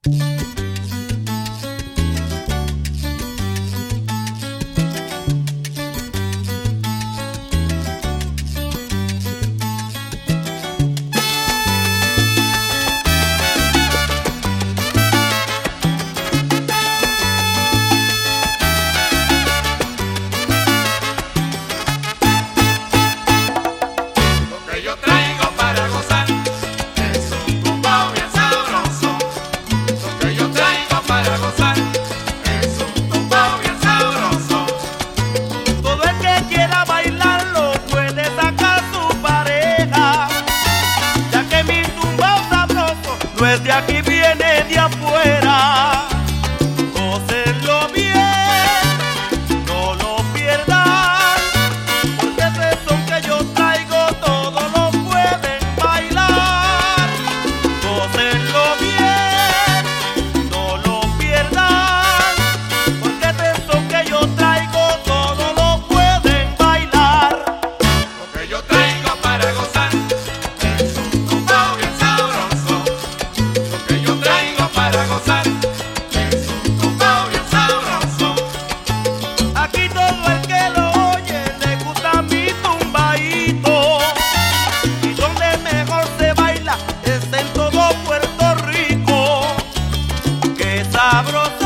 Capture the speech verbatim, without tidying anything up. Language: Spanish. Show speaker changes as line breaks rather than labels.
Pues de aquí viene de afuera, gócenlo bien, no lo pierdan, porque ese son que yo traigo, todos lo pueden bailar. Gócenlo bien, no lo pierdan, porque ese son que yo traigo, todos lo pueden bailar.
Lo que yo traigo para gozar es un tumbao bien sabroso. Para gozar es un tumbao bien sabroso.
Aquí todo el que lo oye le gusta mi tumbaíto, y donde mejor se baila es en todo Puerto Rico. ¡Qué sabroso!